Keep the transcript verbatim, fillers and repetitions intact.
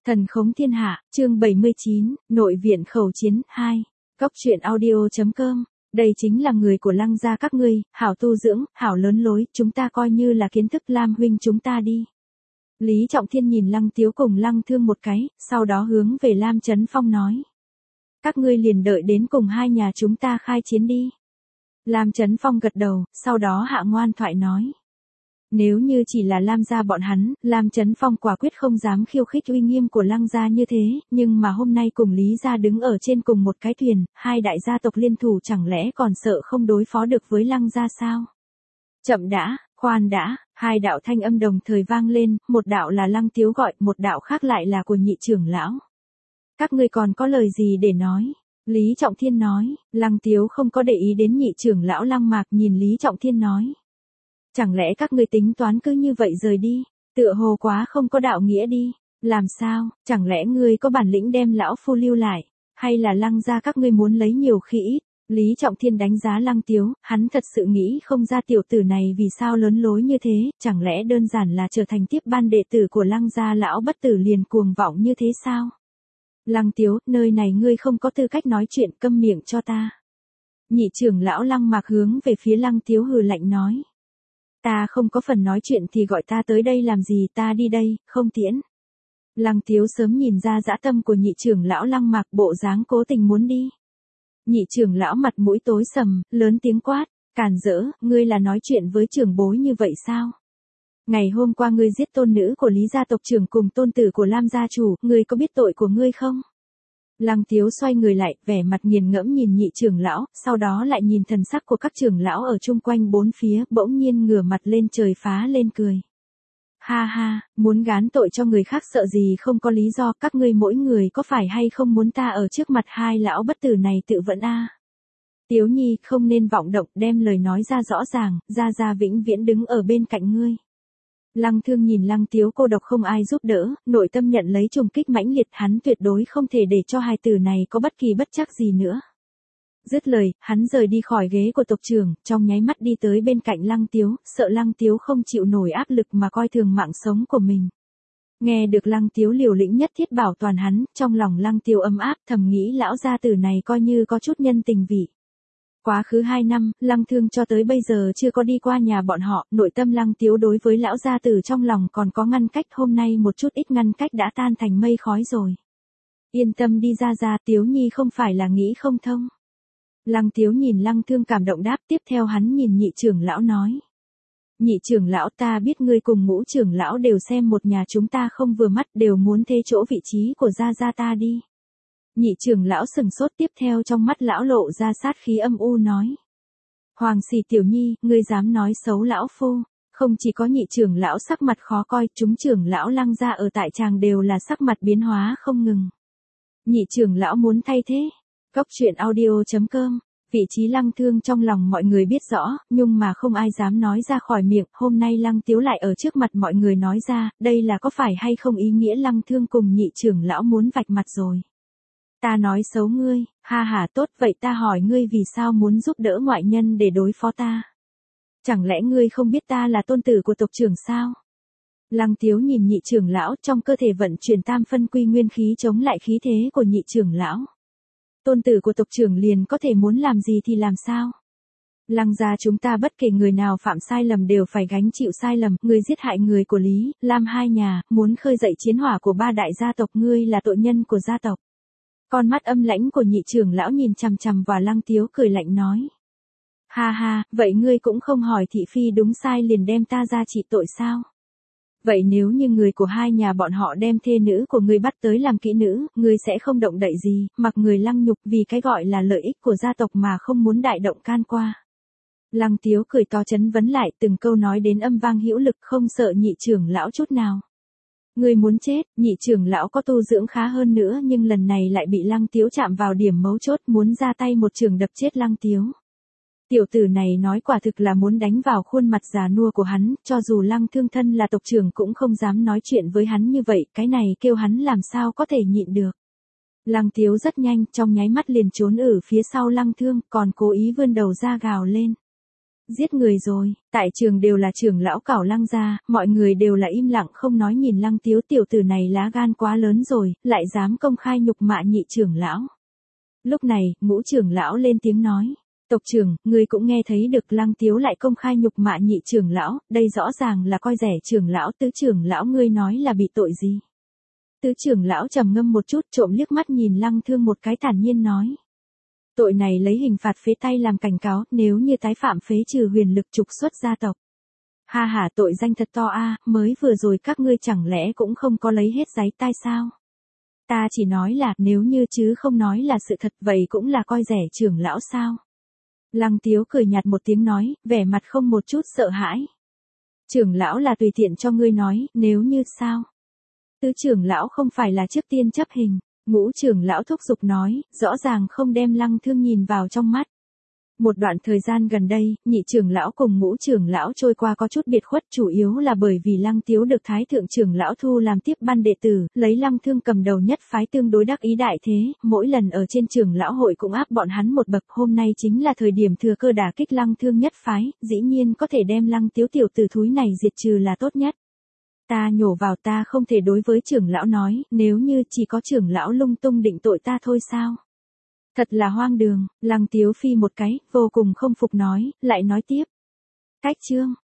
Thần khống thiên hạ, chương bảy mươi chín, nội viện khẩu chiến, hai. Cốc truyện audio.com. Đây chính là người của Lăng gia các ngươi, hảo tu dưỡng, hảo lớn lối, chúng ta coi như là kiến thức Lam huynh chúng ta đi. Lý Trọng Thiên nhìn Lăng Tiếu cùng Lăng Thương một cái, sau đó hướng về Lam Chấn Phong nói. Các ngươi liền đợi đến cùng hai nhà chúng ta khai chiến đi. Lam Chấn Phong gật đầu, sau đó hạ ngoan thoại nói. Nếu như chỉ là Lam gia bọn hắn, Lam Chấn Phong quả quyết không dám khiêu khích uy nghiêm của Lăng gia như thế, nhưng mà hôm nay cùng Lý gia đứng ở trên cùng một cái thuyền, hai đại gia tộc liên thủ chẳng lẽ còn sợ không đối phó được với Lăng gia sao? Chậm đã, khoan đã, hai đạo thanh âm đồng thời vang lên, một đạo là Lăng Tiếu gọi, một đạo khác lại là của nhị trưởng lão. Các ngươi còn có lời gì để nói? Lý Trọng Thiên nói, Lăng Tiếu không có để ý đến nhị trưởng lão Lăng Mạc nhìn Lý Trọng Thiên nói. Chẳng lẽ các ngươi tính toán cứ như vậy rời đi, tựa hồ quá không có đạo nghĩa đi, làm sao, chẳng lẽ ngươi có bản lĩnh đem lão phu lưu lại, hay là Lăng gia các ngươi muốn lấy nhiều khi ít? Lý Trọng Thiên đánh giá Lăng Tiếu, hắn thật sự nghĩ không ra tiểu tử này vì sao lớn lối như thế, chẳng lẽ đơn giản là trở thành tiếp ban đệ tử của Lăng gia lão bất tử liền cuồng vọng như thế sao? Lăng Tiếu, nơi này ngươi không có tư cách nói chuyện, câm miệng cho ta. Nhị trưởng lão Lăng Mạc hướng về phía Lăng Tiếu hừ lạnh nói. Ta không có phần nói chuyện thì gọi ta tới đây làm gì, ta đi đây, không tiễn. Lăng Tiếu sớm nhìn ra dã tâm của nhị trưởng lão Lăng Mạc, bộ dáng cố tình muốn đi. Nhị trưởng lão mặt mũi tối sầm, lớn tiếng quát, càn rỡ, ngươi là nói chuyện với trưởng bối như vậy sao? Ngày hôm qua ngươi giết tôn nữ của Lý gia tộc trưởng cùng tôn tử của Lam gia chủ, ngươi có biết tội của ngươi không? Lăng Tiếu xoay người lại, vẻ mặt nghiền ngẫm nhìn nhị trưởng lão, sau đó lại nhìn thần sắc của các trưởng lão ở chung quanh bốn phía, bỗng nhiên ngửa mặt lên trời phá lên cười. Ha ha, muốn gán tội cho người khác sợ gì không có lý do, các ngươi mỗi người có phải hay không muốn ta ở trước mặt hai lão bất tử này tự vẫn a? À? Tiếu Nhi, không nên vọng động, đem lời nói ra rõ ràng, gia gia vĩnh viễn đứng ở bên cạnh ngươi. Lăng Thương nhìn Lăng Tiếu cô độc không ai giúp đỡ, nội tâm nhận lấy trùng kích mãnh liệt, hắn tuyệt đối không thể để cho hài tử này có bất kỳ bất trắc gì nữa. Dứt lời, hắn rời đi khỏi ghế của tộc trưởng, trong nháy mắt đi tới bên cạnh Lăng Tiếu, sợ Lăng Tiếu không chịu nổi áp lực mà coi thường mạng sống của mình. Nghe được Lăng Tiếu liều lĩnh nhất thiết bảo toàn hắn, trong lòng Lăng Tiếu ấm áp, thầm nghĩ lão gia tử này coi như có chút nhân tình vị. Quá khứ hai năm, Lăng Thương cho tới bây giờ chưa có đi qua nhà bọn họ, nội tâm Lăng Tiếu đối với lão gia tử trong lòng còn có ngăn cách, hôm nay một chút ít ngăn cách đã tan thành mây khói rồi. Yên tâm đi ra ra, Tiếu Nhi không phải là nghĩ không thông. Lăng Tiếu nhìn Lăng Thương cảm động đáp, tiếp theo hắn nhìn nhị trưởng lão nói. Nhị trưởng lão, ta biết ngươi cùng ngũ trưởng lão đều xem một nhà chúng ta không vừa mắt, đều muốn thế chỗ vị trí của gia gia ta đi. Nhị trưởng lão sừng sốt, tiếp theo trong mắt lão lộ ra sát khí âm u nói. Hoàng Xỉ Tiểu Nhi, ngươi dám nói xấu lão phu, không chỉ có nhị trưởng lão sắc mặt khó coi, chúng trưởng lão Lăng gia ở tại tràng đều là sắc mặt biến hóa không ngừng. Nhị trưởng lão muốn thay thế. Cốc truyện audio.com. Vị trí Lăng Thương trong lòng mọi người biết rõ, nhưng mà không ai dám nói ra khỏi miệng, hôm nay Lăng Tiếu lại ở trước mặt mọi người nói ra, đây là có phải hay không ý nghĩa Lăng Thương cùng nhị trưởng lão muốn vạch mặt rồi. Ta nói xấu ngươi, ha ha, tốt vậy ta hỏi ngươi vì sao muốn giúp đỡ ngoại nhân để đối phó ta? Chẳng lẽ ngươi không biết ta là tôn tử của tộc trưởng sao? Lăng Tiếu nhìn nhị trưởng lão, trong cơ thể vận chuyển tam phân quy nguyên khí chống lại khí thế của nhị trưởng lão. Tôn tử của tộc trưởng liền có thể muốn làm gì thì làm sao? Lăng gia chúng ta bất kể người nào phạm sai lầm đều phải gánh chịu sai lầm, ngươi giết hại người của Lý, Lam hai nhà, muốn khơi dậy chiến hỏa của ba đại gia tộc, ngươi là tội nhân của gia tộc. Con mắt âm lãnh của nhị trưởng lão nhìn chằm chằm vào Lăng Tiếu cười lạnh nói. Ha ha, vậy ngươi cũng không hỏi thị phi đúng sai liền đem ta ra trị tội sao? Vậy nếu như người của hai nhà bọn họ đem thê nữ của ngươi bắt tới làm kỹ nữ, ngươi sẽ không động đậy gì, mặc người lăng nhục vì cái gọi là lợi ích của gia tộc mà không muốn đại động can qua. Lăng Tiếu cười to chấn vấn lại, từng câu nói đến âm vang hữu lực, không sợ nhị trưởng lão chút nào. Ngươi muốn chết, nhị trưởng lão có tu dưỡng khá hơn nữa nhưng lần này lại bị Lăng Tiếu chạm vào điểm mấu chốt, muốn ra tay một trường đập chết Lăng Tiếu. Tiểu tử này nói quả thực là muốn đánh vào khuôn mặt già nua của hắn, cho dù Lăng Thương thân là tộc trưởng cũng không dám nói chuyện với hắn như vậy, cái này kêu hắn làm sao có thể nhịn được. Lăng Tiếu rất nhanh, trong nháy mắt liền trốn ở phía sau Lăng Thương, còn cố ý vươn đầu ra gào lên. Giết người rồi, tại trường đều là trưởng lão cảo Lăng gia, mọi người đều là im lặng không nói nhìn Lăng Tiếu tiểu tử này lá gan quá lớn rồi, lại dám công khai nhục mạ nhị trưởng lão. Lúc này, ngũ trưởng lão lên tiếng nói. Tộc trưởng, ngươi cũng nghe thấy được Lăng Tiếu lại công khai nhục mạ nhị trưởng lão, đây rõ ràng là coi rẻ trưởng lão. Tứ trưởng lão ngươi nói là bị tội gì? Tứ trưởng lão trầm ngâm một chút trộm liếc mắt nhìn Lăng Thương một cái thản nhiên nói. Tội này lấy hình phạt phế tay làm cảnh cáo, nếu như tái phạm phế trừ huyền lực trục xuất gia tộc. Ha ha, tội danh thật to a, mới vừa rồi các ngươi chẳng lẽ cũng không có lấy hết giấy tai sao? Ta chỉ nói là nếu như chứ không nói là sự thật, vậy cũng là coi rẻ trưởng lão sao? Lăng Tiếu cười nhạt một tiếng nói, vẻ mặt không một chút sợ hãi. Trưởng lão là tùy tiện cho ngươi nói, nếu như sao? Tứ trưởng lão không phải là trước tiên chấp hình. Ngũ trưởng lão thúc giục nói, rõ ràng không đem Lăng Thương nhìn vào trong mắt. Một đoạn thời gian gần đây, nhị trưởng lão cùng ngũ trưởng lão trôi qua có chút biệt khuất, chủ yếu là bởi vì Lăng Tiếu được Thái thượng trưởng lão thu làm tiếp ban đệ tử, lấy Lăng Thương cầm đầu nhất phái tương đối đắc ý đại thế, mỗi lần ở trên trưởng lão hội cũng áp bọn hắn một bậc, hôm nay chính là thời điểm thừa cơ đả kích Lăng Thương nhất phái, dĩ nhiên có thể đem Lăng Tiếu tiểu tử thúi này diệt trừ là tốt nhất. Ta nhổ vào ta không thể đối với trưởng lão nói, nếu như chỉ có trưởng lão lung tung định tội ta thôi sao? Thật là hoang đường, Lăng Tiếu phi một cái, vô cùng không phục nói, lại nói tiếp. Cách chương.